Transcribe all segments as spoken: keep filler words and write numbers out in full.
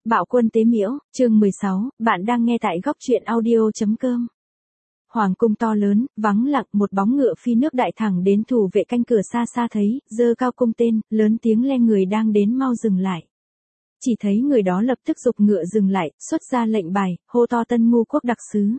Bạo quân tế miễu, chương mười sáu, bạn đang nghe tại góc truyện audio.com. Hoàng cung to lớn, vắng lặng, một bóng ngựa phi nước đại thẳng đến thủ vệ canh cửa xa xa thấy, giơ cao cung tên, lớn tiếng le người đang đến mau dừng lại. Chỉ thấy người đó lập tức giục ngựa dừng lại, xuất ra lệnh bài, hô to Tân Ngu quốc đặc sứ.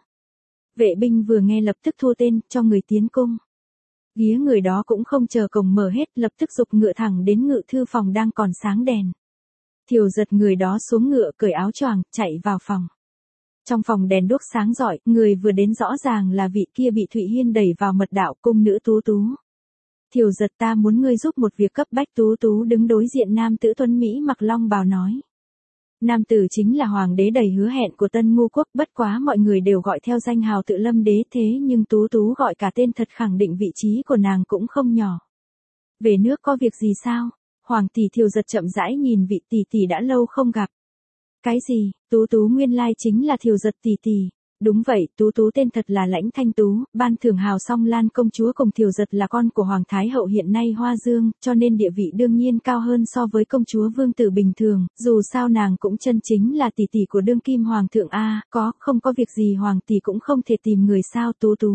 Vệ binh vừa nghe lập tức thua tên, cho người tiến cung. Vía người đó cũng không chờ cổng mở hết, lập tức giục ngựa thẳng đến ngự thư phòng đang còn sáng đèn. Thiều giật người đó xuống ngựa cởi áo choàng, chạy vào phòng. Trong phòng đèn đuốc sáng rọi, người vừa đến rõ ràng là vị kia bị Thụy Hiên đẩy vào mật đạo, cung nữ Tú Tú. Thiều giật, ta muốn ngươi giúp một việc cấp bách. Tú Tú đứng đối diện nam tử tuấn Mỹ mặc long bào nói. Nam tử chính là hoàng đế đầy hứa hẹn của Tân Ngu quốc, bất quá mọi người đều gọi theo danh hào Tự Lâm đế, thế nhưng Tú Tú gọi cả tên thật, khẳng định vị trí của nàng cũng không nhỏ. Về nước có việc gì sao? Hoàng tỷ. Thiều giật chậm rãi nhìn vị tỷ tỷ đã lâu không gặp. Cái gì? Tú Tú nguyên lai chính là Thiều giật tỷ tỷ. Đúng vậy, Tú Tú tên thật là Lãnh Thanh Tú, ban thưởng hào song Lan công chúa, cùng Thiều giật là con của Hoàng Thái hậu hiện nay Hoa Dương, cho nên địa vị đương nhiên cao hơn so với công chúa vương tử bình thường, dù sao nàng cũng chân chính là tỷ tỷ của đương kim hoàng thượng a, có, không có việc gì hoàng tỷ cũng không thể tìm người sao? Tú Tú.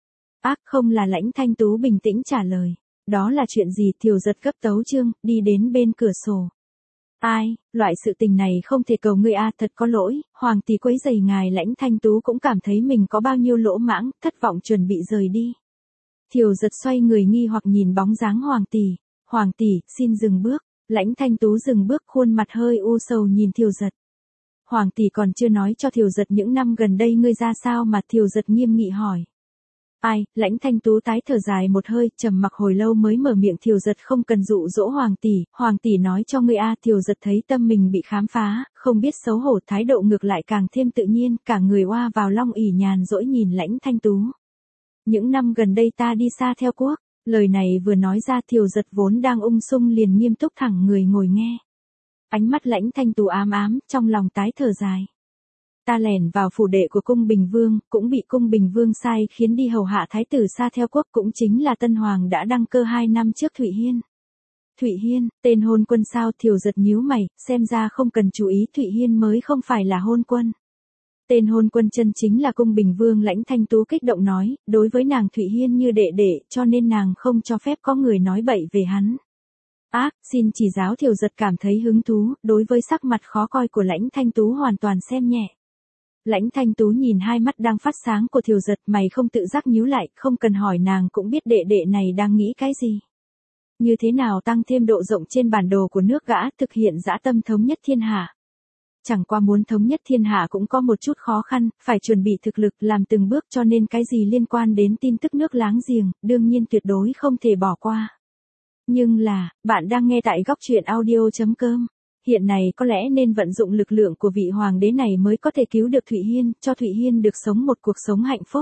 Ác, không là Lãnh Thanh Tú bình tĩnh trả lời. Đó là chuyện gì? Thiều giật gấp tấu chương, đi đến bên cửa sổ. Ai, loại sự tình này không thể cầu ngươi a, thật có lỗi, hoàng tỷ quấy rầy ngài. Lãnh Thanh Tú cũng cảm thấy mình có bao nhiêu lỗ mãng, thất vọng chuẩn bị rời đi. Thiều giật xoay người nghi hoặc nhìn bóng dáng hoàng tỷ. Hoàng tỷ, xin dừng bước. Lãnh Thanh Tú dừng bước, khuôn mặt hơi u sầu nhìn Thiều giật. Hoàng tỷ còn chưa nói cho Thiều giật những năm gần đây ngươi ra sao mà? Thiều giật nghiêm nghị hỏi. Ai? Lãnh Thanh Tú tái thở dài một hơi, trầm mặc hồi lâu mới mở miệng. Thiều giật, không cần dụ dỗ hoàng tỷ, hoàng tỷ nói cho ngươi a. Thiều giật thấy tâm mình bị khám phá, không biết xấu hổ, thái độ ngược lại càng thêm tự nhiên, cả người oa vào long ỷ nhàn rỗi nhìn Lãnh Thanh Tú. Những năm gần đây ta đi xa theo quốc. Lời này vừa nói ra, Thiều giật vốn đang ung sung liền nghiêm túc thẳng người ngồi nghe. Ánh mắt Lãnh Thanh Tú ám ám, trong lòng tái thở dài. Ta lẻn vào phủ đệ của cung Bình Vương, cũng bị cung Bình Vương sai khiến đi hầu hạ thái tử xa theo quốc, cũng chính là tân hoàng đã đăng cơ hai năm trước Thụy Hiên. Thụy Hiên, tên hôn quân sao? Thiều giật nhíu mày, xem ra không cần chú ý, Thụy Hiên mới không phải là hôn quân. Tên hôn quân chân chính là cung Bình Vương. Lãnh Thanh Tú kích động nói, đối với nàng Thụy Hiên như đệ đệ, cho nên nàng không cho phép có người nói bậy về hắn. Ác, xin chỉ giáo. Thiều giật cảm thấy hứng thú, đối với sắc mặt khó coi của Lãnh Thanh Tú hoàn toàn xem nhẹ. Lãnh Thanh Tú nhìn hai mắt đang phát sáng của Thiều giật, mày không tự giác nhíu lại, không cần hỏi nàng cũng biết đệ đệ này đang nghĩ cái gì. Như thế nào tăng thêm độ rộng trên bản đồ của nước gã, thực hiện dã tâm thống nhất thiên hạ. Chẳng qua muốn thống nhất thiên hạ cũng có một chút khó khăn, phải chuẩn bị thực lực, làm từng bước, cho nên cái gì liên quan đến tin tức nước láng giềng, đương nhiên tuyệt đối không thể bỏ qua. Nhưng là, bạn đang nghe tại góc truyện audio.com. Hiện này có lẽ nên vận dụng lực lượng của vị hoàng đế này mới có thể cứu được Thụy Hiên, cho Thụy Hiên được sống một cuộc sống hạnh phúc.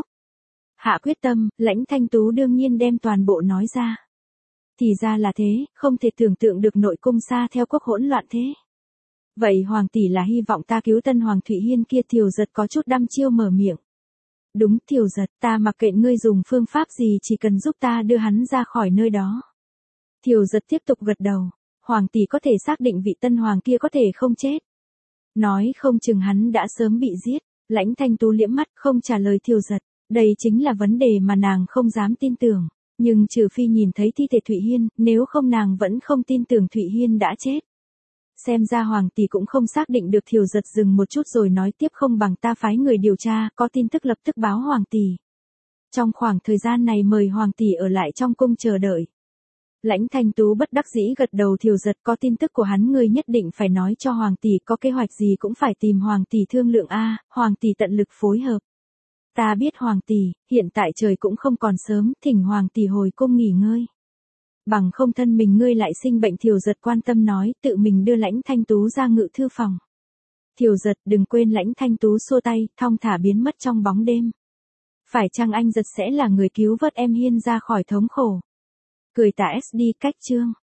Hạ quyết tâm, Lãnh Thanh Tú đương nhiên đem toàn bộ nói ra. Thì ra là thế, không thể tưởng tượng được nội cung xa theo quốc hỗn loạn thế. Vậy hoàng tỷ là hy vọng ta cứu tân hoàng Thụy Hiên kia? Thiều giật có chút đăm chiêu mở miệng. Đúng. Thiều giật, ta mặc kệ ngươi dùng phương pháp gì, chỉ cần giúp ta đưa hắn ra khỏi nơi đó. Thiều giật tiếp tục gật đầu. Hoàng tỷ có thể xác định vị tân hoàng kia có thể không chết. Nói không chừng hắn đã sớm bị giết. Lãnh Thanh Tú liễm mắt, không trả lời Thiều giật. Đây chính là vấn đề mà nàng không dám tin tưởng. Nhưng trừ phi nhìn thấy thi thể Thụy Hiên, nếu không nàng vẫn không tin tưởng Thụy Hiên đã chết. Xem ra hoàng tỷ cũng không xác định được. Thiều giật dừng một chút rồi nói tiếp, không bằng ta phái người điều tra, có tin tức lập tức báo hoàng tỷ. Trong khoảng thời gian này mời hoàng tỷ ở lại trong cung chờ đợi. Lãnh Thanh Tú bất đắc dĩ gật đầu. Thiều giật, có tin tức của hắn ngươi nhất định phải nói cho hoàng tỷ, có kế hoạch gì cũng phải tìm hoàng tỷ thương lượng a, hoàng tỷ tận lực phối hợp. Ta biết hoàng tỷ, hiện tại trời cũng không còn sớm, thỉnh hoàng tỷ hồi cung nghỉ ngơi. Bằng không thân mình ngươi lại sinh bệnh. Thiều giật quan tâm nói, tự mình đưa Lãnh Thanh Tú ra ngự thư phòng. Thiều giật, đừng quên. Lãnh Thanh Tú xua tay, thong thả biến mất trong bóng đêm. Phải chăng anh giật sẽ là người cứu vớt em Hiên ra khỏi thống khổ? Cười tà ét đê cách chương.